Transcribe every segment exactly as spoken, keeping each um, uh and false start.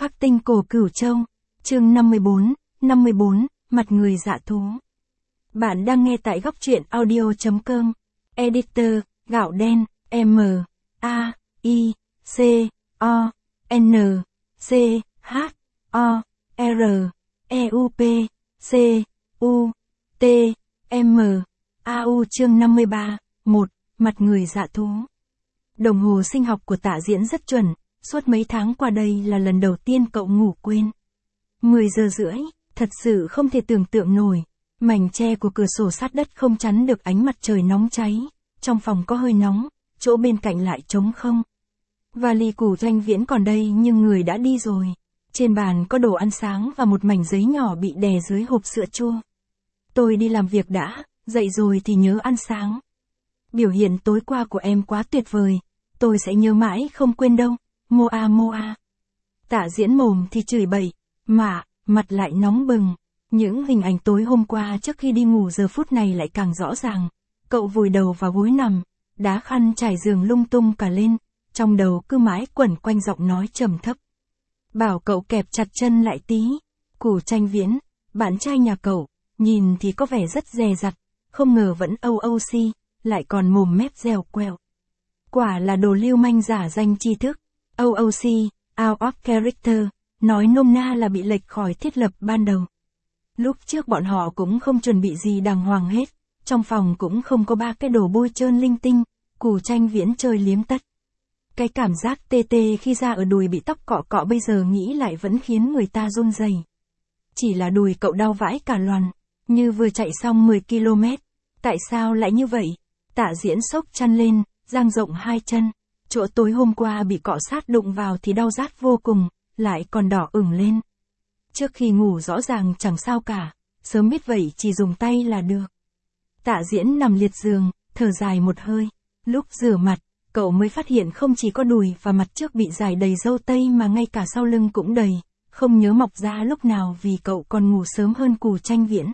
Khắc tinh cổ Cửu Châu, chương năm mươi bốn, năm mươi bốn, mặt người dạ thú. Bạn đang nghe tại góc truyện audio.com, editor, gạo đen, M, A, I, C, O, N, C, H, O, R, E U P, C, U, T, M, A U chương năm mươi ba, một, mặt người dạ thú. Đồng hồ sinh học của Tạ Diễn rất chuẩn, suốt mấy tháng qua đây là lần đầu tiên cậu ngủ quên. mười giờ rưỡi, thật sự không thể tưởng tượng nổi. Mảnh tre của cửa sổ sát đất không chắn được ánh mặt trời nóng cháy, trong phòng có hơi nóng, chỗ bên cạnh lại trống không. Vali của Doanh Viễn còn đây nhưng người đã đi rồi. Trên bàn có đồ ăn sáng và một mảnh giấy nhỏ bị đè dưới hộp sữa chua. Tôi đi làm việc đã, dậy rồi thì nhớ ăn sáng. Biểu hiện tối qua của em quá tuyệt vời, tôi sẽ nhớ mãi không quên đâu, Moa Moa. Tạ Diễn mồm thì chửi bậy, mà, mặt lại nóng bừng. Những hình ảnh tối hôm qua trước khi đi ngủ giờ phút này lại càng rõ ràng. Cậu vùi đầu vào gối nằm, đá khăn trải giường lung tung cả lên, trong đầu cứ mãi quẩn quanh giọng nói trầm thấp. Bảo cậu kẹp chặt chân lại tí. Củ Tranh Viễn, bạn trai nhà cậu, nhìn thì có vẻ rất dè dặt, không ngờ vẫn âu âu si, lại còn mồm mép dẻo quẹo. Quả là đồ lưu manh giả danh tri thức, âu âu si, out of character, nói nôm na là bị lệch khỏi thiết lập ban đầu. Lúc trước bọn họ cũng không chuẩn bị gì đàng hoàng hết, trong phòng cũng không có ba cái đồ bôi trơn linh tinh, Củ Tranh Viễn chơi liếm tất. Cái cảm giác tê tê khi da ở đùi bị tóc cọ cọ bây giờ nghĩ lại vẫn khiến người ta run rẩy. Chỉ là đùi cậu đau vãi cả loàn, như vừa chạy xong mười ki lô mét. Tại sao lại như vậy? Tạ Diễn xốc chăn lên, dang rộng hai chân. Chỗ tối hôm qua bị cọ sát đụng vào thì đau rát vô cùng, lại còn đỏ ửng lên. Trước khi ngủ rõ ràng chẳng sao cả, sớm biết vậy chỉ dùng tay là được. Tạ Diễn nằm liệt giường, thở dài một hơi. Lúc rửa mặt, cậu mới phát hiện không chỉ có đùi và mặt trước bị rải đầy râu tây mà ngay cả sau lưng cũng đầy, không nhớ mọc ra lúc nào vì cậu còn ngủ sớm hơn Củ Tranh Viễn.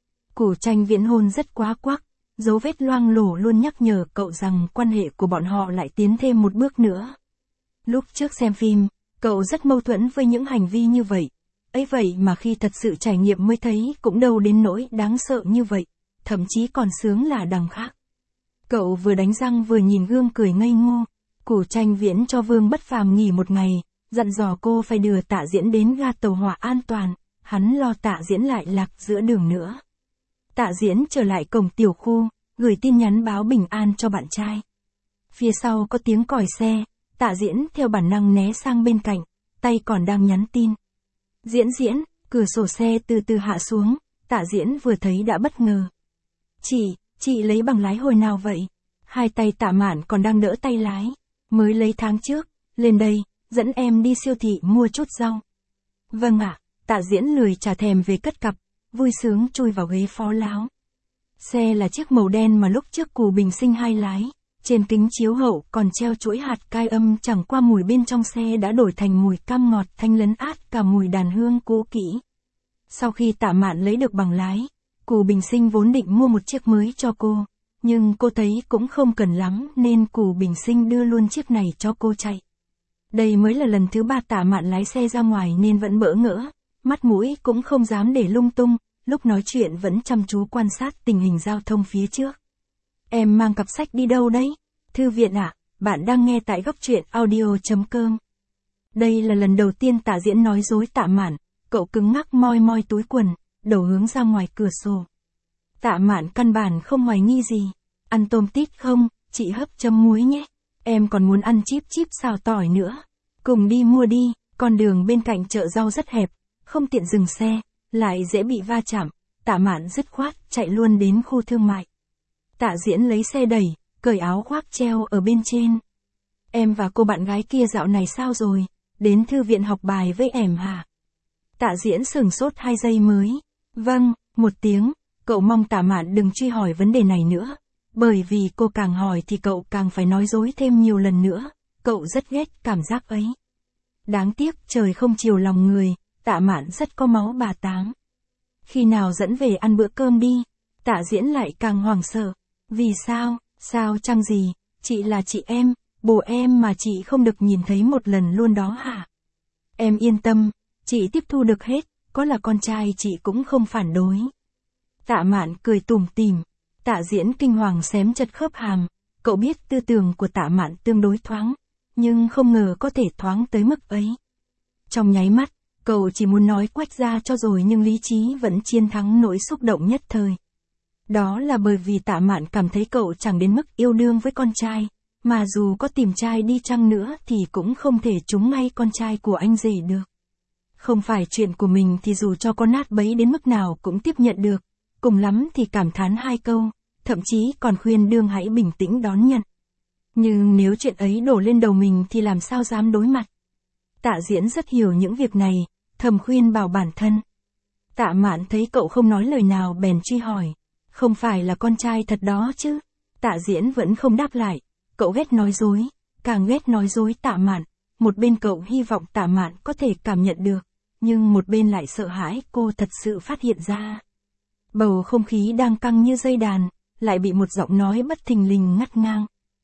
Củ Tranh Viễn hôn rất quá quắc, dấu vết loang lổ luôn nhắc nhở cậu rằng quan hệ của bọn họ lại tiến thêm một bước nữa. Lúc trước xem phim, cậu rất mâu thuẫn với những hành vi như vậy. Ấy vậy mà khi thật sự trải nghiệm mới thấy cũng đâu đến nỗi đáng sợ như vậy, thậm chí còn sướng là đằng khác. Cậu vừa đánh răng vừa nhìn gương cười ngây ngô. Củ Tranh Viễn cho Vương Bất Phàm nghỉ một ngày, dặn dò cô phải đưa Tạ Diễn đến ga tàu hỏa an toàn, hắn lo Tạ Diễn lại lạc giữa đường nữa. Tạ Diễn trở lại cổng tiểu khu, gửi tin nhắn báo bình an cho bạn trai. Phía sau có tiếng còi xe, Tạ Diễn theo bản năng né sang bên cạnh, tay còn đang nhắn tin. Diễn diễn, cửa sổ xe từ từ hạ xuống, Tạ Diễn vừa thấy đã bất ngờ. Chị, chị lấy bằng lái hồi nào vậy? Hai tay Tạ Mạn còn đang đỡ tay lái. Mới lấy tháng trước, lên đây, dẫn em đi siêu thị mua chút rau. Vâng ạ, Tạ Diễn lười chả thèm về cất cặp, vui sướng chui vào ghế phó láo. Xe là chiếc màu đen mà lúc trước Cù Bình Sinh hay lái, trên kính chiếu hậu còn treo chuỗi hạt cai âm, chẳng qua mùi bên trong xe đã đổi thành mùi cam ngọt thanh lấn át cả mùi đàn hương cũ kỹ. Sau khi Tạ Mạn lấy được bằng lái, Cù Bình Sinh vốn định mua một chiếc mới cho cô, nhưng cô thấy cũng không cần lắm nên Cù Bình Sinh đưa luôn chiếc này cho cô chạy. Đây mới là lần thứ ba Tạ Mạn lái xe ra ngoài nên vẫn bỡ ngỡ, mắt mũi cũng không dám để lung tung, lúc nói chuyện vẫn chăm chú quan sát tình hình giao thông phía trước. Em mang cặp sách đi đâu đấy? Thư viện ạ, à, bạn đang nghe tại góc truyện audio.com. Đây là lần đầu tiên Tạ Diễn nói dối Tạ Mạn, cậu cứng ngắc moi moi túi quần, đầu hướng ra ngoài cửa sổ. Tạ Mạn căn bản không hoài nghi gì. Ăn tôm tít không, chị hấp chấm muối nhé. Em còn muốn ăn chíp chíp xào tỏi nữa. Cùng đi mua đi, con đường bên cạnh chợ rau rất hẹp, không tiện dừng xe, lại dễ bị va chạm. Tạ Mạn dứt khoát chạy luôn đến khu thương mại. Tạ Diễn lấy xe đẩy, cởi áo khoác treo ở bên trên. Em và cô bạn gái kia dạo này sao rồi? Đến thư viện học bài với em hả? Tạ Diễn sửng sốt hai giây mới. Vâng, một tiếng. Cậu mong Tạ Mạn đừng truy hỏi vấn đề này nữa. Bởi vì cô càng hỏi thì cậu càng phải nói dối thêm nhiều lần nữa. Cậu rất ghét cảm giác ấy. Đáng tiếc trời không chiều lòng người, Tạ Mạn rất có máu bà tám. Khi nào dẫn về ăn bữa cơm đi? Tạ Diễn lại càng hoảng sợ. Vì sao, sao chăng gì, chị là chị em, bồ em mà chị không được nhìn thấy một lần luôn đó hả? Em yên tâm, chị tiếp thu được hết, có là con trai chị cũng không phản đối. Tạ Mạn cười tủm tỉm. Tạ Diễn kinh hoàng xém chật khớp hàm, cậu biết tư tưởng của Tạ Mạn tương đối thoáng, nhưng không ngờ có thể thoáng tới mức ấy. Trong nháy mắt, cậu chỉ muốn nói quách ra cho rồi nhưng lý trí vẫn chiến thắng nỗi xúc động nhất thời. Đó là bởi vì Tạ Mạn cảm thấy cậu chẳng đến mức yêu đương với con trai, mà dù có tìm trai đi chăng nữa thì cũng không thể trúng ngay con trai của anh rể được. Không phải chuyện của mình thì dù cho có nát bấy đến mức nào cũng tiếp nhận được, cùng lắm thì cảm thán hai câu, thậm chí còn khuyên đương hãy bình tĩnh đón nhận. Nhưng nếu chuyện ấy đổ lên đầu mình thì làm sao dám đối mặt. Tạ Diễn rất hiểu những việc này, thầm khuyên bảo bản thân. Tạ Mạn thấy cậu không nói lời nào bèn truy hỏi, không phải là con trai thật đó chứ? Tạ Diễn vẫn không đáp lại, cậu ghét nói dối, càng ghét nói dối Tạ Mạn, một bên cậu hy vọng Tạ Mạn có thể cảm nhận được, nhưng một bên lại sợ hãi cô thật sự phát hiện ra. Bầu không khí đang căng như dây đàn, lại bị một giọng nói bất thình lình ngắt ngang.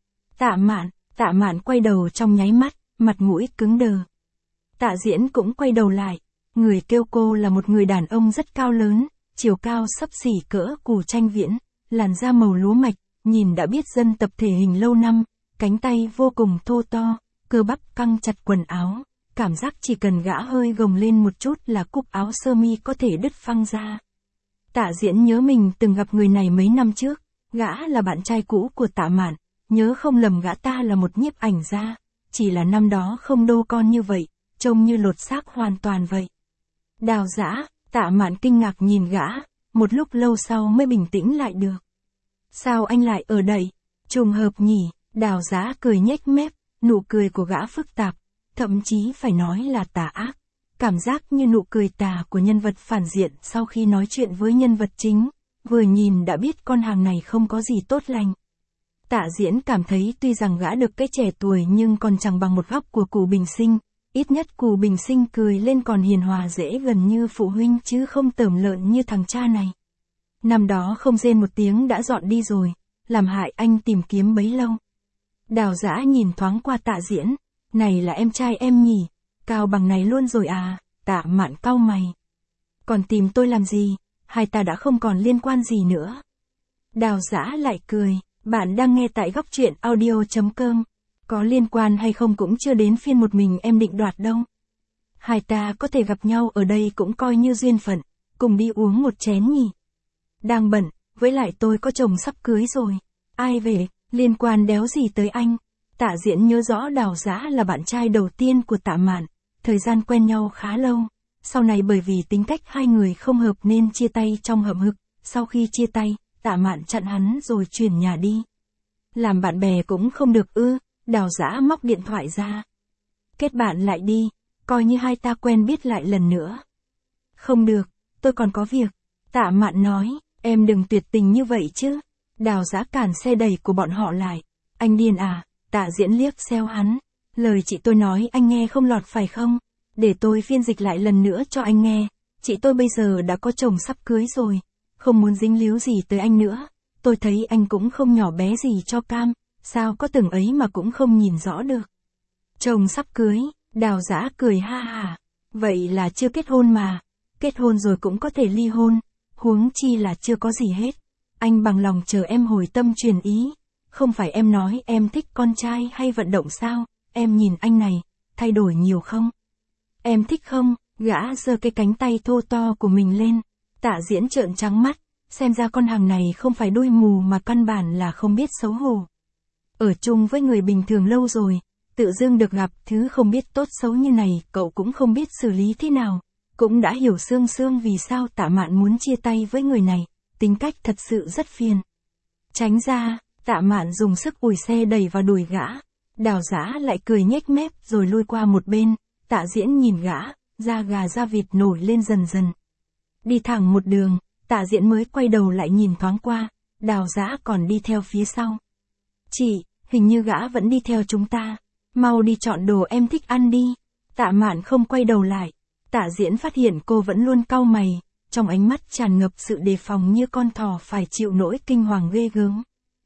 Tạ Mạn, Tạ Mạn quay đầu trong nháy mắt, mặt mũi cứng đờ. Tạ Diễn cũng quay đầu lại, người kêu cô là một người đàn ông rất cao lớn, chiều cao xấp xỉ cỡ Cù Tranh Viễn, làn da màu lúa mạch, nhìn đã biết dân tập thể hình lâu năm, cánh tay vô cùng thô to, cơ bắp căng chặt quần áo, cảm giác chỉ cần gã hơi gồng lên một chút là cúc áo sơ mi có thể đứt phăng ra. Tạ Diễn nhớ mình từng gặp người này mấy năm trước, gã là bạn trai cũ của Tạ Mạn, nhớ không lầm gã ta là một nhiếp ảnh gia, chỉ là năm đó không đô con như vậy, trông như lột xác hoàn toàn vậy. Đào Dã, Tạ Mạn kinh ngạc nhìn gã, một lúc lâu sau mới bình tĩnh lại được. Sao anh lại ở đây? Trùng hợp nhỉ? Đào Dã cười nhếch mép, nụ cười của gã phức tạp, thậm chí phải nói là tà ác. Cảm giác như nụ cười tà của nhân vật phản diện sau khi nói chuyện với nhân vật chính, vừa nhìn đã biết con hàng này không có gì tốt lành. Tạ Diễn cảm thấy tuy rằng gã được cái trẻ tuổi nhưng còn chẳng bằng một góc của Cù Bình Sinh, ít nhất Cù Bình Sinh cười lên còn hiền hòa dễ gần như phụ huynh chứ không tởm lợn như thằng cha này. Năm đó không rên một tiếng đã dọn đi rồi, làm hại anh tìm kiếm bấy lâu. Đào Dã nhìn thoáng qua Tạ Diễn, này là em trai em nhỉ, cao bằng này luôn rồi à? Tạ Mạn cau mày. Còn tìm tôi làm gì, hai ta đã không còn liên quan gì nữa. Đào Dã lại cười, bạn đang nghe tại góc truyện audio chấm com, có liên quan hay không cũng chưa đến phiên một mình em định đoạt đâu. Hai ta có thể gặp nhau ở đây cũng coi như duyên phận, cùng đi uống một chén nhỉ. Đang bận, với lại tôi có chồng sắp cưới rồi. Ai về, liên quan đéo gì tới anh. Tạ Diễn nhớ rõ Đào Dã là bạn trai đầu tiên của Tạ Mạn, thời gian quen nhau khá lâu. Sau này bởi vì tính cách hai người không hợp nên chia tay trong hậm hực, sau khi chia tay, Tạ Mạn chặn hắn rồi chuyển nhà đi. Làm bạn bè cũng không được ư, Đào Dã móc điện thoại ra. Kết bạn lại đi, coi như hai ta quen biết lại lần nữa. Không được, tôi còn có việc. Tạ Mạn nói, em đừng tuyệt tình như vậy chứ. Đào Dã cản xe đẩy của bọn họ lại. Anh điên à? Tạ Diễn liếc xéo hắn. Lời chị tôi nói anh nghe không lọt phải không? Để tôi phiên dịch lại lần nữa cho anh nghe. Chị tôi bây giờ đã có chồng sắp cưới rồi. Không muốn dính líu gì tới anh nữa. Tôi thấy anh cũng không nhỏ bé gì cho cam. Sao có từng ấy mà cũng không nhìn rõ được. Chồng sắp cưới, Đào Dã cười ha hà. Vậy là chưa kết hôn mà. Kết hôn rồi cũng có thể ly hôn. Huống chi là chưa có gì hết. Anh bằng lòng chờ em hồi tâm truyền ý. Không phải em nói em thích con trai hay vận động sao? Em nhìn anh này, thay đổi nhiều không? Em thích không? Gã giơ cái cánh tay thô to của mình lên. Tạ Diễn trợn trắng mắt. Xem ra con hàng này không phải đuôi mù mà căn bản là không biết xấu hổ. Ở chung với người bình thường lâu rồi, tự dưng được gặp thứ không biết tốt xấu như này, cậu cũng không biết xử lý thế nào. Cũng đã hiểu xương xương vì sao Tạ Mạn muốn chia tay với người này, tính cách thật sự rất phiền. Tránh ra, Tạ Mạn dùng sức ủi xe đẩy vào đùi gã. Đào Dã lại cười nhếch mép rồi lui qua một bên. Tạ Diễn nhìn gã, da gà da vịt nổi lên dần dần. Đi thẳng một đường, Tạ Diễn mới quay đầu lại nhìn thoáng qua, Đào Dã còn đi theo phía sau. Chị, hình như gã vẫn đi theo chúng ta. Mau đi chọn đồ em thích ăn đi. Tạ Mạn không quay đầu lại. Tạ Diễn phát hiện cô vẫn luôn cau mày, trong ánh mắt tràn ngập sự đề phòng như con thỏ phải chịu nỗi kinh hoàng ghê gớm.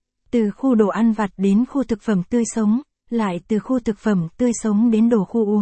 Từ khu đồ ăn vặt đến khu thực phẩm tươi sống, lại từ khu thực phẩm tươi sống đến đồ khu uống,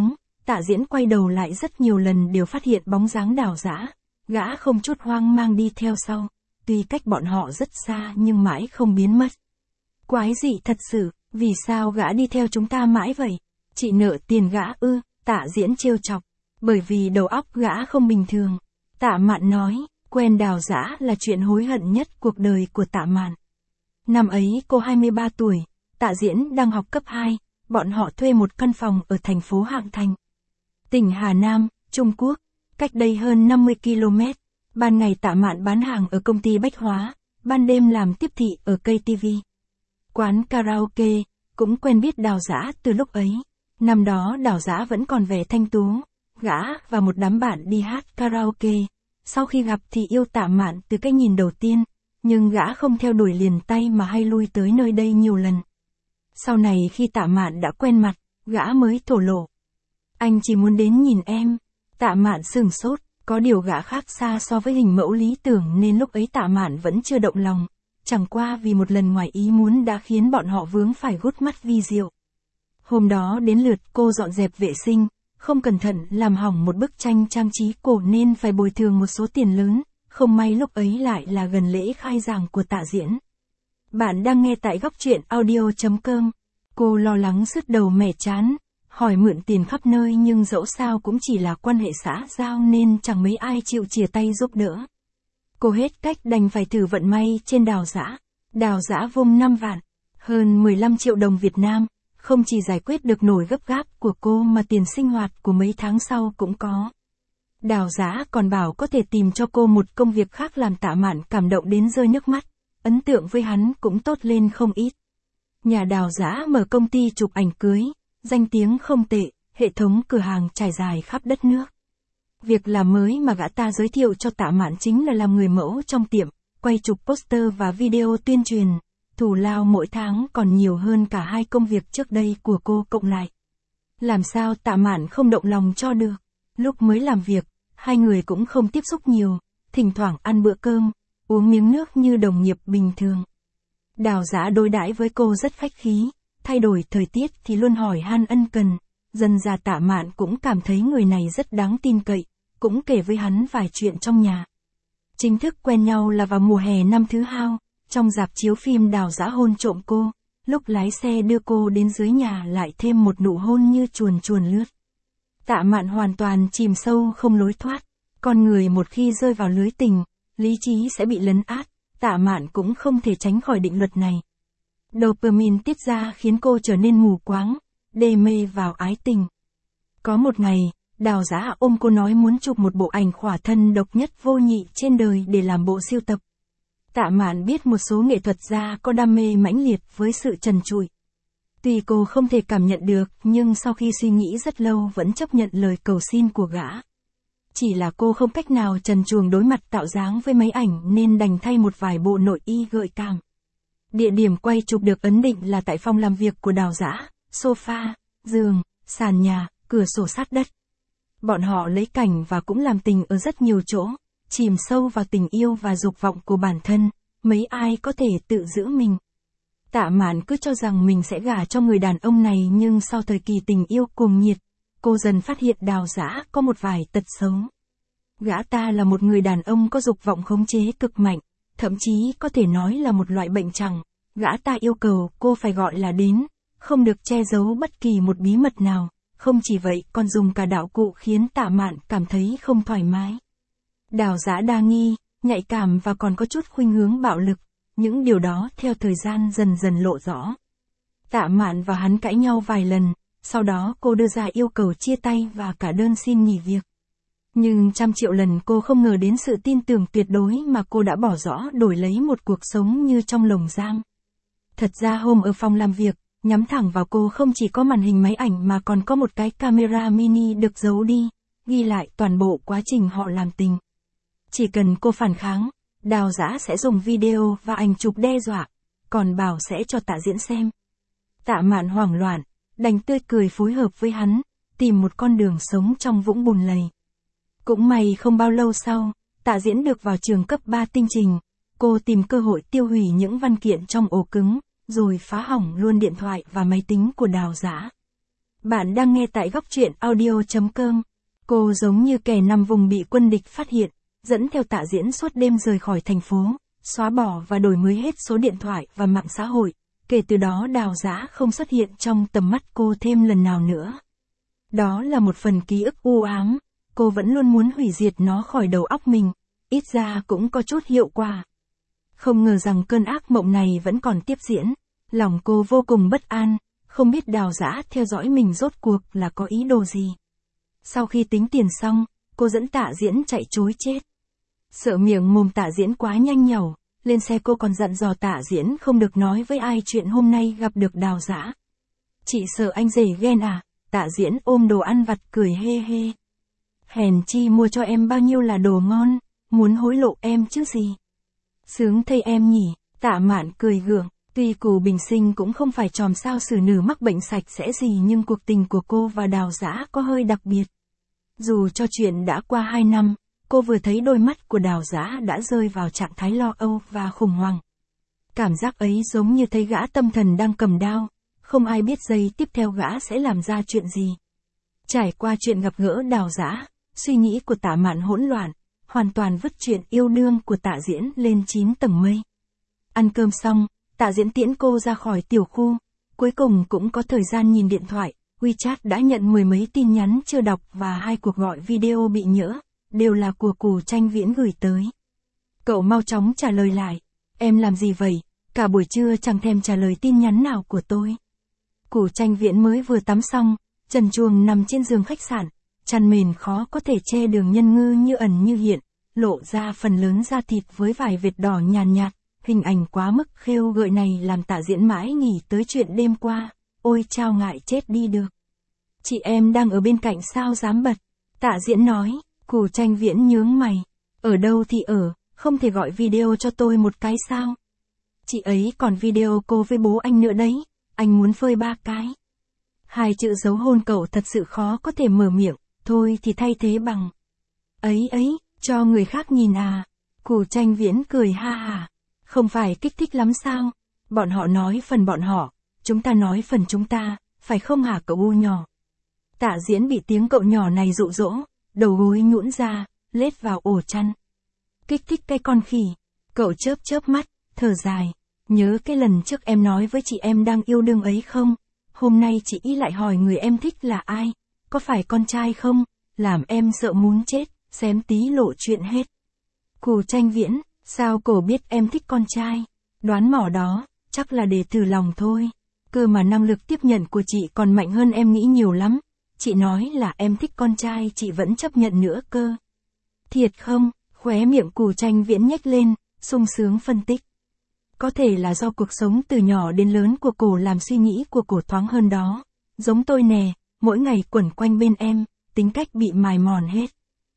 Tạ Diễn quay đầu lại rất nhiều lần đều phát hiện bóng dáng Đào Dã, gã không chút hoang mang đi theo sau, tuy cách bọn họ rất xa nhưng mãi không biến mất. Quái dị thật sự, vì sao gã đi theo chúng ta mãi vậy? Chị nợ tiền gã ư? Tạ Diễn trêu chọc, bởi vì đầu óc gã không bình thường. Tạ Mạn nói, quen Đào Dã là chuyện hối hận nhất cuộc đời của Tạ Mạn. Năm ấy cô hai mươi ba tuổi, Tạ Diễn đang học cấp hai, bọn họ thuê một căn phòng ở thành phố Hạng Thành, tỉnh Hà Nam, Trung Quốc, cách đây hơn năm mươi ki lô mét. Ban ngày Tạ Mạn bán hàng ở công ty bách hóa, ban đêm làm tiếp thị ở cây ti vi. Quán karaoke, cũng quen biết Đào Dã từ lúc ấy. Năm đó Đào Dã vẫn còn vẻ thanh tú, gã và một đám bạn đi hát karaoke. Sau khi gặp thì yêu Tạ Mạn từ cái nhìn đầu tiên, nhưng gã không theo đuổi liền tay mà hay lui tới nơi đây nhiều lần. Sau này khi Tạ Mạn đã quen mặt, gã mới thổ lộ. Anh chỉ muốn đến nhìn em. Tạ Mạn sửng sốt, có điều gã khác xa so với hình mẫu lý tưởng nên lúc ấy Tạ Mạn vẫn chưa động lòng. Chẳng qua vì một lần ngoài ý muốn đã khiến bọn họ vướng phải gút mắt vi diệu. Hôm đó đến lượt cô dọn dẹp vệ sinh, không cẩn thận làm hỏng một bức tranh trang trí cổ nên phải bồi thường một số tiền lớn, không may lúc ấy lại là gần lễ khai giảng của Tạ Diễn. Bạn đang nghe tại góc truyện audio chấm com. Cô lo lắng sứt đầu mẻ chán, hỏi mượn tiền khắp nơi nhưng dẫu sao cũng chỉ là quan hệ xã giao nên chẳng mấy ai chịu chìa tay giúp đỡ. Cô hết cách đành phải thử vận may trên Đào Dã. Đào Dã vung năm vạn, hơn mười lăm triệu đồng Việt Nam, không chỉ giải quyết được nỗi gấp gáp của cô mà tiền sinh hoạt của mấy tháng sau cũng có. Đào Dã còn bảo có thể tìm cho cô một công việc khác làm Tạ Mạn cảm động đến rơi nước mắt, ấn tượng với hắn cũng tốt lên không ít. Nhà Đào Dã mở công ty chụp ảnh cưới, danh tiếng không tệ, hệ thống cửa hàng trải dài khắp đất nước. Việc làm mới mà gã ta giới thiệu cho Tạ Mạn chính là làm người mẫu trong tiệm, quay chụp poster và video tuyên truyền, thù lao mỗi tháng còn nhiều hơn cả hai công việc trước đây của cô cộng lại. Làm sao Tạ Mạn không động lòng cho được? Lúc mới làm việc, hai người cũng không tiếp xúc nhiều, thỉnh thoảng ăn bữa cơm, uống miếng nước như đồng nghiệp bình thường. Đào Dã đối đãi với cô rất khách khí, thay đổi thời tiết thì luôn hỏi han ân cần. Dần dà Tạ Mạn cũng cảm thấy người này rất đáng tin cậy, cũng kể với hắn vài chuyện trong nhà. Chính thức quen nhau là vào mùa hè năm thứ hai, trong rạp chiếu phim Đào Dã hôn trộm cô, lúc lái xe đưa cô đến dưới nhà lại thêm một nụ hôn như chuồn chuồn lướt. Tạ Mạn hoàn toàn chìm sâu không lối thoát, con người một khi rơi vào lưới tình, lý trí sẽ bị lấn át, Tạ Mạn cũng không thể tránh khỏi định luật này. Dopamine tiết ra khiến cô trở nên mù quáng, đê mê vào ái tình. Có một ngày, Đào Dã ôm cô nói muốn chụp một bộ ảnh khỏa thân độc nhất vô nhị trên đời để làm bộ sưu tập. Tạ Mạn biết một số nghệ thuật gia có đam mê mãnh liệt với sự trần trụi. Tuy cô không thể cảm nhận được nhưng sau khi suy nghĩ rất lâu vẫn chấp nhận lời cầu xin của gã. Chỉ là cô không cách nào trần truồng đối mặt tạo dáng với máy ảnh nên đành thay một vài bộ nội y gợi cảm. Địa điểm quay chụp được ấn định là tại phòng làm việc của Đào Dã, sofa, giường, sàn nhà, cửa sổ sát đất. Bọn họ lấy cảnh và cũng làm tình ở rất nhiều chỗ, chìm sâu vào tình yêu và dục vọng của bản thân, mấy ai có thể tự giữ mình. Tạ Mạn cứ cho rằng mình sẽ gả cho người đàn ông này nhưng sau thời kỳ tình yêu cuồng nhiệt, cô dần phát hiện Đào Dã có một vài tật xấu. Gã ta là một người đàn ông có dục vọng khống chế cực mạnh, thậm chí có thể nói là một loại bệnh trằng. Gã ta yêu cầu cô phải gọi là đến, không được che giấu bất kỳ một bí mật nào, không chỉ vậy còn dùng cả đạo cụ khiến Tạ Mạn cảm thấy không thoải mái. Đào Dã đa nghi, nhạy cảm và còn có chút khuynh hướng bạo lực, những điều đó theo thời gian dần dần lộ rõ. Tạ Mạn và hắn cãi nhau vài lần, sau đó cô đưa ra yêu cầu chia tay và cả đơn xin nghỉ việc. Nhưng trăm triệu lần cô không ngờ đến sự tin tưởng tuyệt đối mà cô đã bỏ rõ đổi lấy một cuộc sống như trong lồng giam. Thật ra hôm ở phòng làm việc, nhắm thẳng vào cô không chỉ có màn hình máy ảnh mà còn có một cái camera mini được giấu đi, ghi lại toàn bộ quá trình họ làm tình. Chỉ cần cô phản kháng, Đào Dã sẽ dùng video và ảnh chụp đe dọa, còn bảo sẽ cho Tạ Diễn xem. Tạ Mạn hoảng loạn, đành tươi cười phối hợp với hắn, tìm một con đường sống trong vũng bùn lầy. Cũng may không bao lâu sau, Tạ Diễn được vào trường cấp ba tinh trình, cô tìm cơ hội tiêu hủy những văn kiện trong ổ cứng, rồi phá hỏng luôn điện thoại và máy tính của Đào Dã. Bạn đang nghe tại góc truyện audio.com. Cô giống như kẻ nằm vùng bị quân địch phát hiện, dẫn theo Tạ Diễn suốt đêm rời khỏi thành phố, xóa bỏ và đổi mới hết số điện thoại và mạng xã hội. Kể từ đó Đào Dã không xuất hiện trong tầm mắt cô thêm lần nào nữa. Đó là một phần ký ức u ám, cô vẫn luôn muốn hủy diệt nó khỏi đầu óc mình, ít ra cũng có chút hiệu quả. Không ngờ rằng cơn ác mộng này vẫn còn tiếp diễn, lòng cô vô cùng bất an, không biết Đào Dã theo dõi mình rốt cuộc là có ý đồ gì. Sau khi tính tiền xong, cô dẫn Tạ Diễn chạy trối chết. Sợ miệng mồm Tạ Diễn quá nhanh nhẩu, lên xe cô còn dặn dò Tạ Diễn không được nói với ai chuyện hôm nay gặp được Đào Dã. Chị sợ anh rể ghen à? Tạ Diễn ôm đồ ăn vặt cười hê hê. Hèn chi mua cho em bao nhiêu là đồ ngon, muốn hối lộ em chứ gì. Sướng thay em nhỉ, Tạ Mạn cười gượng. Tuy Cù Bình Sinh cũng không phải chòm sao xử nữ mắc bệnh sạch sẽ gì, nhưng cuộc tình của cô và Đào Dã có hơi đặc biệt. Dù cho chuyện đã qua hai năm, cô vừa thấy đôi mắt của Đào Dã đã rơi vào trạng thái lo âu và khủng hoảng. Cảm giác ấy giống như thấy gã tâm thần đang cầm đao, không ai biết giây tiếp theo gã sẽ làm ra chuyện gì. Trải qua chuyện gặp gỡ Đào Dã, suy nghĩ của Tạ Mạn hỗn loạn, hoàn toàn vứt chuyện yêu đương của Tạ Diễn lên chín tầng mây. Ăn cơm xong, Tạ Diễn tiễn cô ra khỏi tiểu khu, cuối cùng cũng có thời gian nhìn điện thoại. WeChat đã nhận mười mấy tin nhắn chưa đọc và hai cuộc gọi video bị nhỡ, đều là của Cù Tranh Viễn gửi tới. Cậu mau chóng trả lời lại. Em làm gì vậy? Cả buổi trưa chẳng thèm trả lời tin nhắn nào của tôi. Cù Tranh Viễn mới vừa tắm xong, trần truồng nằm trên giường khách sạn, chăn mền khó có thể che đường nhân ngư như ẩn như hiện, lộ ra phần lớn da thịt với vài vệt đỏ nhàn nhạt. Hình ảnh quá mức khêu gợi này làm Tạ Diễn mãi nghĩ tới chuyện đêm qua. Ôi chao, ngại chết đi được. Chị em đang ở bên cạnh sao dám bật. Tạ Diễn nói. Cù Tranh Viễn nhướng mày. Ở đâu thì ở, không thể gọi video cho tôi một cái sao? Chị ấy còn video cô với bố anh nữa đấy, anh muốn phơi ba cái. Hai chữ dấu hôn cậu thật sự khó có thể mở miệng, thôi thì thay thế bằng. Ấy ấy, cho người khác nhìn à? Cù Tranh Viễn cười ha hà. Không phải kích thích lắm sao? Bọn họ nói phần bọn họ, chúng ta nói phần chúng ta, phải không hả cậu u nhỏ? Tạ Diễn bị tiếng cậu nhỏ này dụ dỗ, đầu gối nhũn ra, lết vào ổ chăn. Kích thích cái con khỉ. Cậu chớp chớp mắt, thở dài. Nhớ cái lần trước em nói với chị em đang yêu đương ấy không? Hôm nay chị ý lại hỏi người em thích là ai? Có phải con trai không? Làm em sợ muốn chết, xém tí lộ chuyện hết. Cù Tranh Viễn. Sao cổ biết em thích con trai? Đoán mò đó, chắc là để thử lòng thôi. Cơ mà năng lực tiếp nhận của chị còn mạnh hơn em nghĩ nhiều lắm. Chị nói là em thích con trai chị vẫn chấp nhận nữa cơ. Thiệt không? Khóe miệng Cù Tranh Viễn nhếch lên, sung sướng phân tích. Có thể là do cuộc sống từ nhỏ đến lớn của cổ làm suy nghĩ của cổ thoáng hơn đó. Giống tôi nè, mỗi ngày quẩn quanh bên em, tính cách bị mài mòn hết.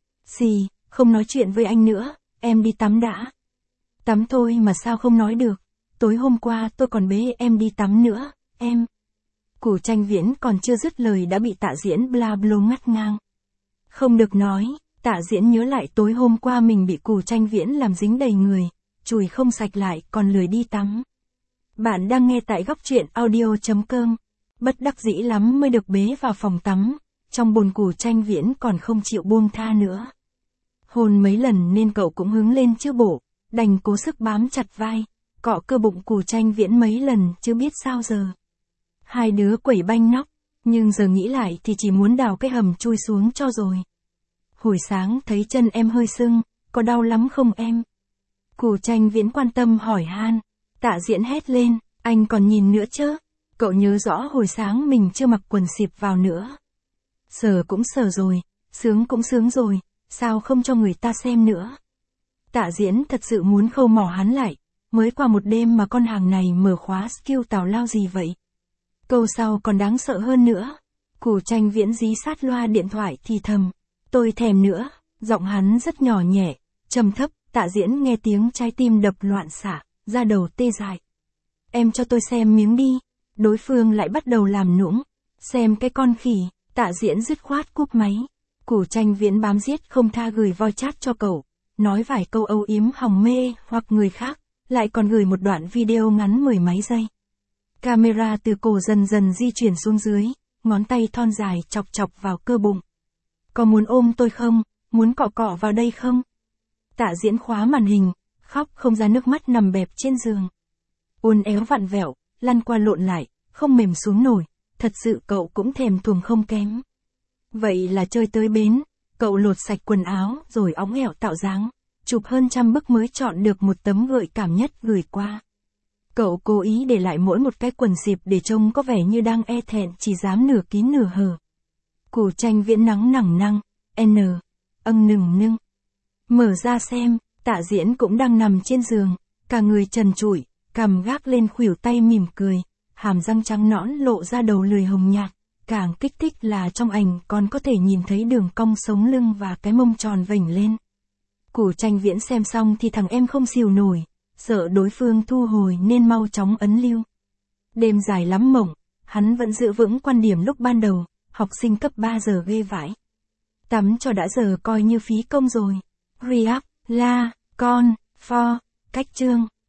Xì, không nói chuyện với anh nữa, em đi tắm đã. Tắm thôi mà sao không nói được, tối hôm qua tôi còn bế em đi tắm nữa, em. Cù Tranh Viễn còn chưa dứt lời đã bị Tạ Diễn bla blo ngắt ngang. Không được nói, Tạ Diễn nhớ lại tối hôm qua mình bị Cù Tranh Viễn làm dính đầy người, chùi không sạch lại còn lười đi tắm. Bạn đang nghe tại góc truyện audio.com. Bất đắc dĩ lắm mới được bế vào phòng tắm, trong bồn Cù Tranh Viễn còn không chịu buông tha nữa. Hôn mấy lần nên cậu cũng hứng lên chứ bộ. Đành cố sức bám chặt vai, cọ cơ bụng Cù Tranh Viễn mấy lần chứ biết sao giờ. Hai đứa quẩy banh nóc, nhưng giờ nghĩ lại thì chỉ muốn đào cái hầm chui xuống cho rồi. Hồi sáng thấy chân em hơi sưng, có đau lắm không em? Cù Tranh Viễn quan tâm hỏi han. Tạ Diễn hét lên, anh còn nhìn nữa chứ? Cậu nhớ rõ hồi sáng mình chưa mặc quần xịp vào nữa. Sờ cũng sờ rồi, sướng cũng sướng rồi, sao không cho người ta xem nữa? Tạ Diễn thật sự muốn khâu mỏ hắn lại, mới qua một đêm mà con hàng này mở khóa skill tào lao gì vậy? Câu sau còn đáng sợ hơn nữa. Cù Tranh Viễn dí sát loa điện thoại thì thầm, tôi thèm nữa, giọng hắn rất nhỏ nhẹ, trầm thấp. Tạ Diễn nghe tiếng trái tim đập loạn xạ, da đầu tê dại. Em cho tôi xem miếng đi. Đối phương lại bắt đầu làm nũng. Xem cái con khỉ. Tạ Diễn dứt khoát cúp máy. Cù Tranh Viễn bám giết không tha gửi voice chat cho cậu, nói vài câu âu yếm hòng mê hoặc người khác, lại còn gửi một đoạn video ngắn mười mấy giây. Camera từ cổ dần dần di chuyển xuống dưới, ngón tay thon dài chọc chọc vào cơ bụng. Có muốn ôm tôi không, muốn cọ cọ vào đây không? Tạ Diễn khóa màn hình, khóc không ra nước mắt nằm bẹp trên giường. Uốn éo vặn vẹo, lăn qua lộn lại, không mềm xuống nổi, thật sự cậu cũng thèm thuồng không kém. Vậy là chơi tới bến, cậu lột sạch quần áo rồi óng ẻo tạo dáng, chụp hơn trăm bức mới chọn được một tấm gợi cảm nhất gửi qua. Cậu cố ý để lại mỗi một cái quần xịp để trông có vẻ như đang e thẹn chỉ dám nửa kín nửa hở. Củ Tranh Viễn nắng nẳng năng, n, âng nừng nưng. Mở ra xem, Tạ Diễn cũng đang nằm trên giường, cả người trần trụi, cằm gác lên khuỷu tay mỉm cười, hàm răng trắng nõn lộ ra đầu lưỡi hồng nhạt. Càng kích thích là trong ảnh còn có thể nhìn thấy đường cong sống lưng và cái mông tròn vểnh lên. Củ Tranh Viễn xem xong thì thằng em không xìu nổi, sợ đối phương thu hồi nên mau chóng ấn lưu. Đêm dài lắm mộng, hắn vẫn giữ vững quan điểm lúc ban đầu, học sinh cấp ba giờ ghê vãi. Tắm cho đã giờ coi như phí công rồi. Hurry up, la, con, for, cách chương.